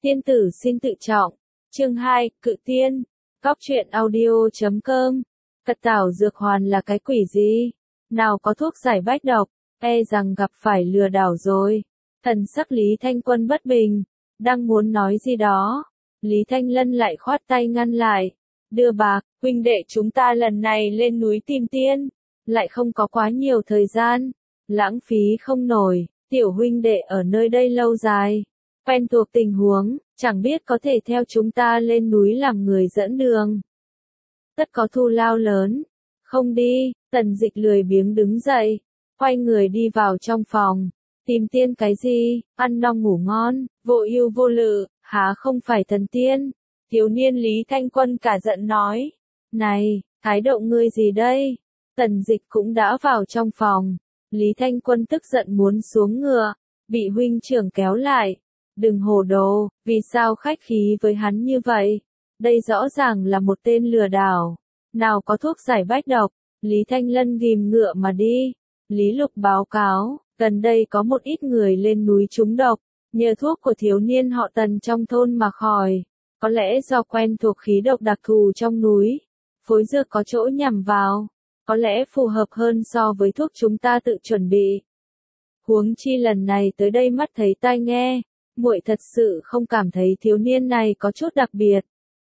Tiên tử xin tự trọng. Chương 2, Cự tiên. Góc truyện audio.com. Cật tảo dược hoàn là cái quỷ gì? Nào có thuốc giải bách độc, e rằng gặp phải lừa đảo rồi. Thần sắc Lý Thanh Quân bất bình, đang muốn nói gì đó. Lý Thanh Lân lại khoát tay ngăn lại. Đưa bạc, huynh đệ chúng ta lần này lên núi tìm tiên, lại không có quá nhiều thời gian, lãng phí không nổi, tiểu huynh đệ ở nơi đây lâu dài, quen thuộc tình huống, chẳng biết có thể theo chúng ta lên núi làm người dẫn đường. Tất có thù lao lớn, không đi, Tần Dịch lười biếng đứng dậy, quay người đi vào trong phòng, tìm tiên cái gì, ăn no ngủ ngon, vô ưu vô lự, há không phải thần tiên. Thiếu niên Lý Thanh Quân cả giận nói, này, thái độ ngươi gì đây? Tần Dịch cũng đã vào trong phòng, Lý Thanh Quân tức giận muốn xuống ngựa, bị huynh trưởng kéo lại. Đừng hồ đồ, vì sao khách khí với hắn như vậy? Đây rõ ràng là một tên lừa đảo. Nào có thuốc giải bách độc, Lý Thanh Lân ghim ngựa mà đi. Lý Lục báo cáo, gần đây có một ít người lên núi trúng độc, nhờ thuốc của thiếu niên họ Tần trong thôn mà khỏi. Có lẽ do quen thuộc khí độc đặc thù trong núi, phối dược có chỗ nhằm vào, có lẽ phù hợp hơn so với thuốc chúng ta tự chuẩn bị. Huống chi lần này tới đây mắt thấy tai nghe, muội thật sự không cảm thấy thiếu niên này có chút đặc biệt.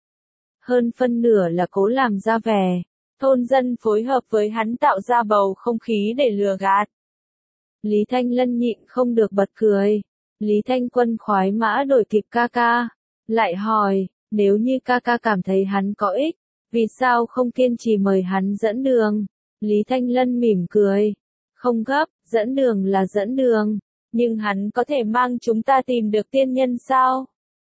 Hơn phân nửa là cố làm ra vẻ, thôn dân phối hợp với hắn tạo ra bầu không khí để lừa gạt. Lý Thanh Lân nhịn không được bật cười. Lý Thanh Quân khoái mã đổi kịp ca ca, lại hỏi, nếu như ca ca cảm thấy hắn có ích, vì sao không kiên trì mời hắn dẫn đường? Lý Thanh Lân mỉm cười, không gấp, dẫn đường là dẫn đường, nhưng hắn có thể mang chúng ta tìm được tiên nhân sao?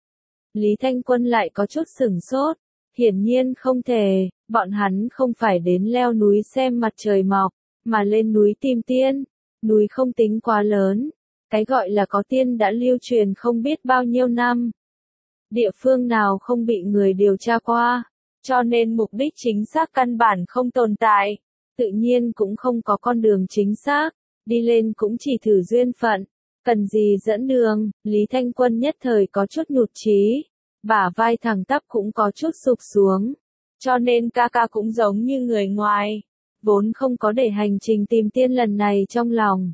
Lý Thanh Quân lại có chút sửng sốt, hiển nhiên không thể, bọn hắn không phải đến leo núi xem mặt trời mọc, mà lên núi tìm tiên, núi không tính quá lớn, cái gọi là có tiên đã lưu truyền không biết bao nhiêu năm. Địa phương nào không bị người điều tra qua, cho nên mục đích chính xác căn bản không tồn tại, tự nhiên cũng không có con đường chính xác, đi lên cũng chỉ thử duyên phận, cần gì dẫn đường. Lý Thanh Quân nhất thời có chút nhụt chí, bả vai thẳng tắp cũng có chút sụp xuống, cho nên ca ca cũng giống như người ngoài, vốn không có để hành trình tìm tiên lần này trong lòng.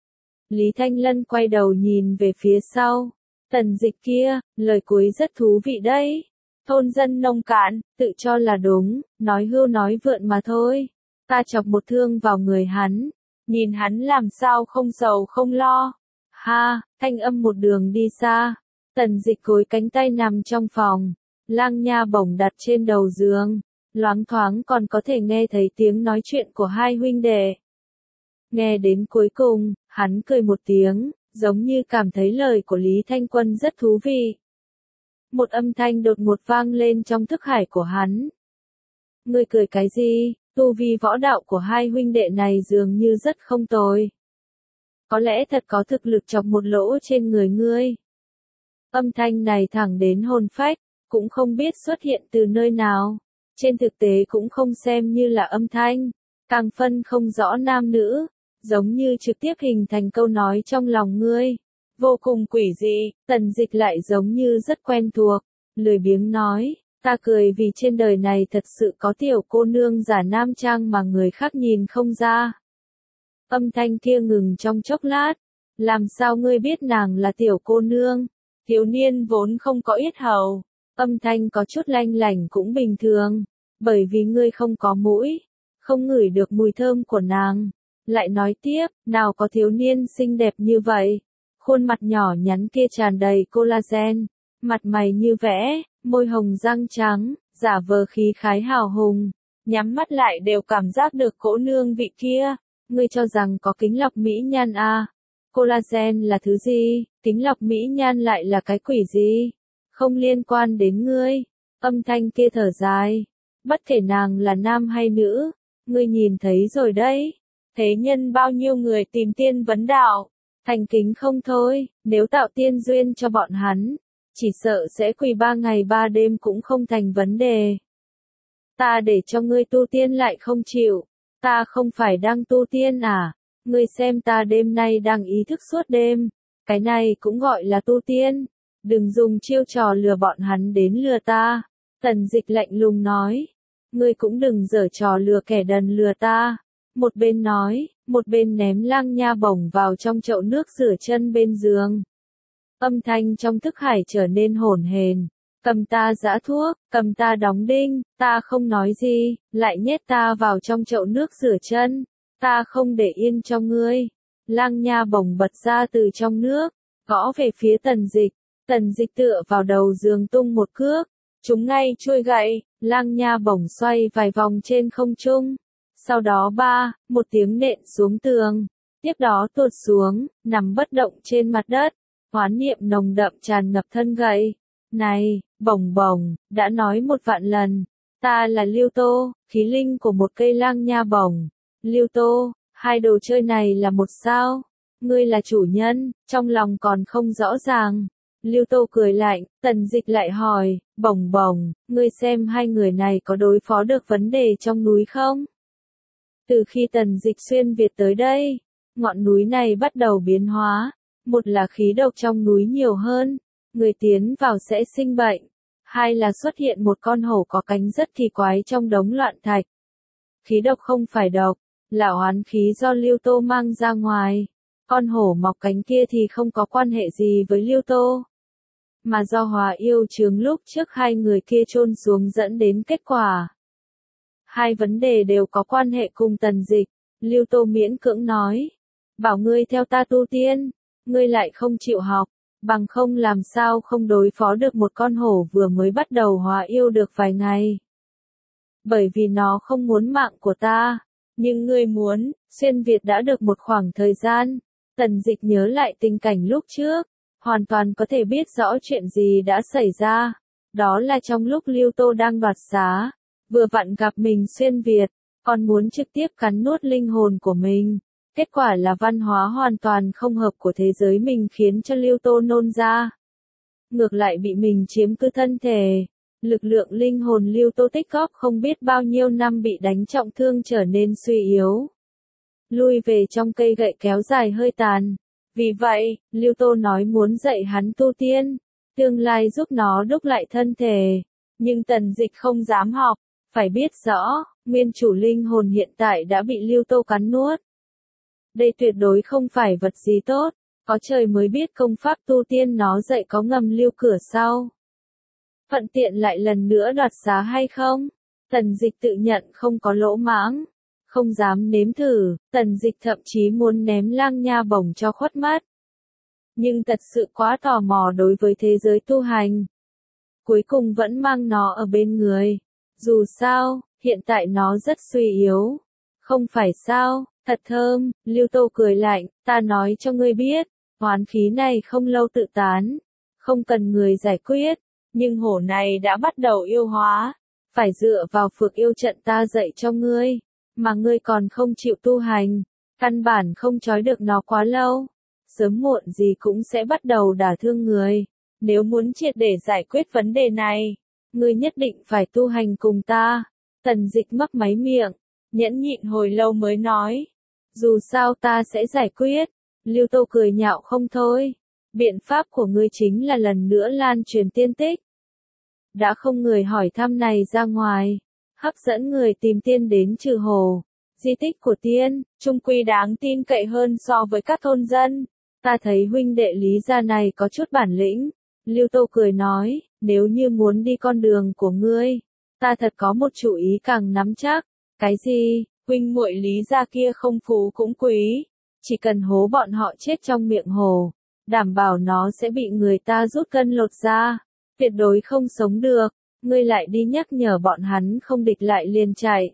Lý Thanh Lân quay đầu nhìn về phía sau. Tần Dịch kia, lời cuối rất thú vị đấy. Thôn dân nông cạn, tự cho là đúng, nói hưu nói vượn mà thôi. Ta chọc một thương vào người hắn, nhìn hắn làm sao không sầu không lo. Ha, thanh âm một đường đi xa. Tần Dịch gối cánh tay nằm trong phòng, lang nha bổng đặt trên đầu giường, loáng thoáng còn có thể nghe thấy tiếng nói chuyện của hai huynh đệ. Nghe đến cuối cùng, hắn cười một tiếng, giống như cảm thấy lời của Lý Thanh Quân rất thú vị. Một âm thanh đột ngột vang lên trong thức hải của hắn. Ngươi cười cái gì? Tu vi võ đạo của hai huynh đệ này dường như rất không tồi. Có lẽ thật có thực lực chọc một lỗ trên người ngươi. Âm thanh này thẳng đến hồn phách, cũng không biết xuất hiện từ nơi nào. Trên thực tế cũng không xem như là âm thanh, càng phân không rõ nam nữ, giống như trực tiếp hình thành câu nói trong lòng ngươi. Vô cùng quỷ dị, Tần Dịch lại giống như rất quen thuộc, lười biếng nói, ta cười vì trên đời này thật sự có tiểu cô nương giả nam trang mà người khác nhìn không ra. Âm thanh kia ngừng trong chốc lát, làm sao ngươi biết nàng là tiểu cô nương? Thiếu niên vốn không có yết hầu, âm thanh có chút lanh lảnh cũng bình thường, bởi vì ngươi không có mũi, không ngửi được mùi thơm của nàng. Lại nói tiếp, nào có thiếu niên xinh đẹp như vậy, khuôn mặt nhỏ nhắn kia tràn đầy collagen, mặt mày như vẽ, môi hồng răng trắng, giả vờ khí khái hào hùng, nhắm mắt lại đều cảm giác được cỗ nương vị kia. Ngươi cho rằng có kính lọc mỹ nhan à? Collagen là thứ gì? Kính lọc mỹ nhan lại là cái quỷ gì? Không liên quan đến ngươi. Âm thanh kia thở dài, bất kể nàng là nam hay nữ, ngươi nhìn thấy rồi đấy. Thế nhân bao nhiêu người tìm tiên vấn đạo, thành kính không thôi, nếu tạo tiên duyên cho bọn hắn, chỉ sợ sẽ quỳ 3 ngày 3 đêm cũng không thành vấn đề. Ta để cho ngươi tu tiên lại không chịu, ta không phải đang tu tiên à, ngươi xem ta đêm nay đang ý thức suốt đêm, cái này cũng gọi là tu tiên, Đừng dùng chiêu trò lừa bọn hắn đến lừa ta. Tần Dịch lạnh lùng nói. Ngươi cũng đừng giở trò lừa kẻ đần lừa ta. Một bên nói, một bên ném Lang Nha Bổng vào trong chậu nước rửa chân bên giường. Âm thanh trong thức hải trở nên hỗn hển. Cầm ta giã thuốc, cầm ta đóng đinh, ta không nói gì, lại nhét ta vào trong chậu nước rửa chân. Ta không để yên cho ngươi. Lang Nha Bổng bật ra từ trong nước, gõ về phía Tần Dịch. Tần Dịch tựa vào đầu giường tung một cước, trúng ngay chuôi gậy, Lang Nha Bổng xoay vài vòng trên không trung. Sau đó một tiếng nện xuống tường, tiếp đó tuột xuống, nằm bất động trên mặt đất. Oán niệm nồng đậm tràn ngập thân gậy. Này, Bổng Bổng, đã nói 1.000.000 lần, ta là Lưu Tô, khí linh của một cây Lang Nha Bổng. Lưu Tô, hai đồ chơi này là một sao? Ngươi là chủ nhân, trong lòng còn không rõ ràng. Lưu Tô cười lạnh, Tần Dịch lại hỏi, Bổng Bổng, ngươi xem hai người này có đối phó được vấn đề trong núi không? Từ khi Tần Dịch xuyên Việt tới đây, ngọn núi này bắt đầu biến hóa. Một là khí độc trong núi nhiều hơn, người tiến vào sẽ sinh bệnh. Hai là xuất hiện một con hổ có cánh rất kỳ quái trong đống loạn thạch. Khí độc không phải độc, là oán khí do Lưu Tô mang ra ngoài. Con hổ mọc cánh kia thì không có quan hệ gì với Lưu Tô, mà do Hòa yêu chướng lúc trước hai người kia chôn xuống dẫn đến kết quả. Hai vấn đề đều có quan hệ cùng Tần Dịch. Lưu Tô miễn cưỡng nói, bảo ngươi theo ta tu tiên, ngươi lại không chịu học, bằng không làm sao không đối phó được một con hổ vừa mới bắt đầu hóa yêu được vài ngày. Bởi vì nó không muốn mạng của ta, nhưng ngươi muốn. Xuyên Việt đã được một khoảng thời gian, Tần Dịch nhớ lại tình cảnh lúc trước, hoàn toàn có thể biết rõ chuyện gì đã xảy ra. Đó là trong lúc Lưu Tô đang đoạt xá, vừa vặn gặp mình xuyên Việt, còn muốn trực tiếp cắn nuốt linh hồn của mình. Kết quả là văn hóa hoàn toàn không hợp của thế giới mình khiến cho Lưu Tô nôn ra. Ngược lại bị mình chiếm cứ thân thể. Lực lượng linh hồn Lưu Tô tích góp không biết bao nhiêu năm bị đánh trọng thương trở nên suy yếu. Lui về trong cây gậy kéo dài hơi tàn. Vì vậy, Lưu Tô nói muốn dạy hắn tu tiên, tương lai giúp nó đúc lại thân thể. Nhưng Tần Dịch không dám học, phải biết rõ, nguyên chủ linh hồn hiện tại đã bị Lưu Tô cắn nuốt. Đây tuyệt đối không phải vật gì tốt, có trời mới biết công pháp tu tiên nó dạy có ngầm lưu cửa sau. Thuận tiện lại lần nữa đoạt xá hay không? Tần Dịch tự nhận không có lỗ mãng, không dám nếm thử. Tần Dịch thậm chí muốn ném Lang Nha Bổng cho khuất mắt. Nhưng thật sự quá tò mò đối với thế giới tu hành. Cuối cùng vẫn mang nó ở bên người. Dù sao, hiện tại nó rất suy yếu. Không phải sao, thật thơm. Lưu Tô cười lạnh, ta nói cho ngươi biết, oán khí này không lâu tự tán, không cần người giải quyết. Nhưng hổ này đã bắt đầu yêu hóa, phải dựa vào phược yêu trận ta dạy cho ngươi, mà ngươi còn không chịu tu hành, căn bản không trói được nó quá lâu. Sớm muộn gì cũng sẽ bắt đầu đả thương người. Nếu muốn triệt để giải quyết vấn đề này, ngươi nhất định phải tu hành cùng ta. Tần Dịch mấp máy miệng, nhẫn nhịn hồi lâu mới nói, dù sao ta sẽ giải quyết. Lưu Tô cười nhạo không thôi. Biện pháp của ngươi chính là lần nữa lan truyền tiên tích. Đã không người hỏi thăm này ra ngoài, hấp dẫn người tìm tiên đến trừ hồ. Di tích của tiên, chung quy đáng tin cậy hơn so với các thôn dân. Ta thấy huynh đệ Lý gia này có chút bản lĩnh. Lưu Tô cười nói, nếu như muốn đi con đường của ngươi, ta thật có một chủ ý càng nắm chắc. Cái gì? Huynh muội Lý gia kia không phú cũng quý, chỉ cần hố bọn họ chết trong miệng hồ, đảm bảo nó sẽ bị người ta rút gân lột da, tuyệt đối không sống được. Ngươi lại đi nhắc nhở bọn hắn không địch lại liền chạy,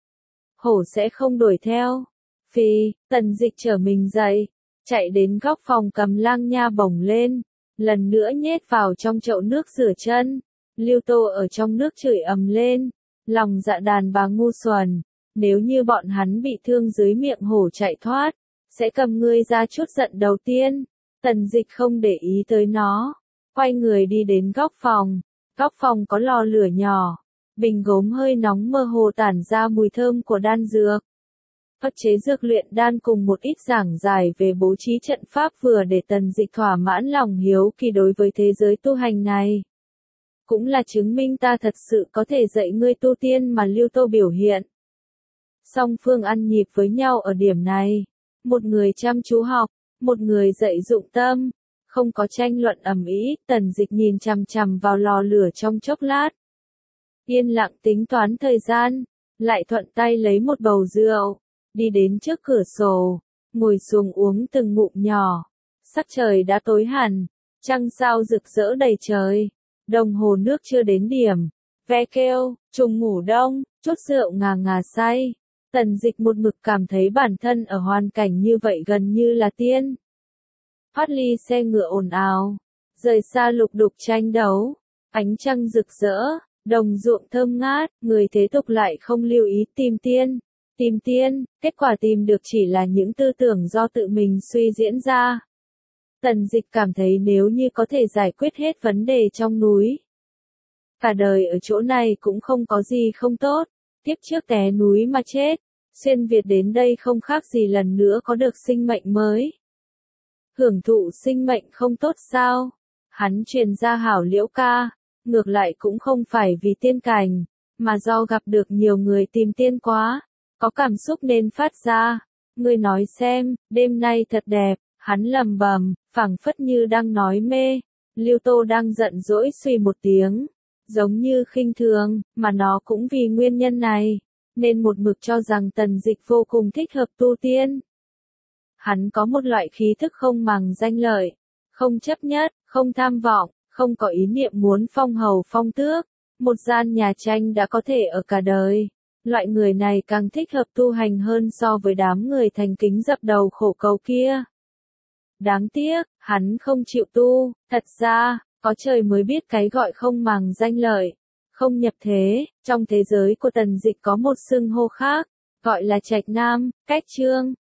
hổ sẽ không đuổi theo. Phi, Tần Dịch trở mình dậy, chạy đến góc phòng cầm Lang Nha Bổng lên, lần nữa nhét vào trong chậu nước rửa chân. Lưu Tô ở trong nước chửi ầm lên, lòng dạ đàn bà ngu xuẩn, nếu như bọn hắn bị thương dưới miệng hổ chạy thoát, sẽ cầm ngươi ra chút giận đầu tiên. Tần Dịch không để ý tới nó, quay người đi đến góc phòng. Góc phòng có lò lửa nhỏ, bình gốm hơi nóng mơ hồ tản ra mùi thơm của đan dược. ức chế dược luyện đan cùng một ít giảng giải về bố trí trận pháp vừa để Tần Dịch thỏa mãn lòng hiếu kỳ đối với thế giới tu hành này. Cũng là chứng minh ta thật sự có thể dạy ngươi tu tiên mà Lưu Tô biểu hiện. Song phương ăn nhịp với nhau ở điểm này. Một người chăm chú học, một người dạy dụng tâm. Không có tranh luận ầm ĩ, Tần Dịch nhìn chằm chằm vào lò lửa trong chốc lát. Yên lặng tính toán thời gian, lại thuận tay lấy một bầu rượu, đi đến trước cửa sổ, ngồi xuống uống từng ngụm nhỏ. Sắc trời đã tối hẳn, trăng sao rực rỡ đầy trời, đồng hồ nước chưa đến điểm, ve kêu, trùng ngủ đông, chút rượu ngà ngà say. Tần Dịch một mực cảm thấy bản thân ở hoàn cảnh như vậy gần như là tiên. Thoát ly xe ngựa ồn ào, rời xa lục đục tranh đấu, ánh trăng rực rỡ, đồng ruộng thơm ngát, người thế tục lại không lưu ý tìm tiên. Tìm tiên, kết quả tìm được chỉ là những tư tưởng do tự mình suy diễn ra. Tần Dịch cảm thấy nếu như có thể giải quyết hết vấn đề trong núi, cả đời ở chỗ này cũng không có gì không tốt. Tiếp trước té núi mà chết, xuyên Việt đến đây không khác gì lần nữa có được sinh mệnh mới. Hưởng thụ sinh mệnh không tốt sao? Hắn truyền ra hảo liễu ca, ngược lại cũng không phải vì tiên cảnh, mà do gặp được nhiều người tìm tiên quá, có cảm xúc nên phát ra. Ngươi nói xem, đêm nay thật đẹp, hắn lầm bầm, phảng phất như đang nói mê. Lưu Tô đang giận dỗi suy một tiếng, giống như khinh thường, mà nó cũng vì nguyên nhân này, nên một mực cho rằng Tần Dịch vô cùng thích hợp tu tiên. Hắn có một loại khí thức không màng danh lợi, không chấp nhất, không tham vọng, không có ý niệm muốn phong hầu phong tước, một gian nhà tranh đã có thể ở cả đời. Loại người này càng thích hợp tu hành hơn so với đám người thành kính dập đầu khổ cầu kia. Đáng tiếc, hắn không chịu tu, thật ra, có trời mới biết cái gọi không màng danh lợi, không nhập thế. Trong thế giới của Tần Dịch có một xưng hô khác, gọi là Trạch Nam, Cách Trương.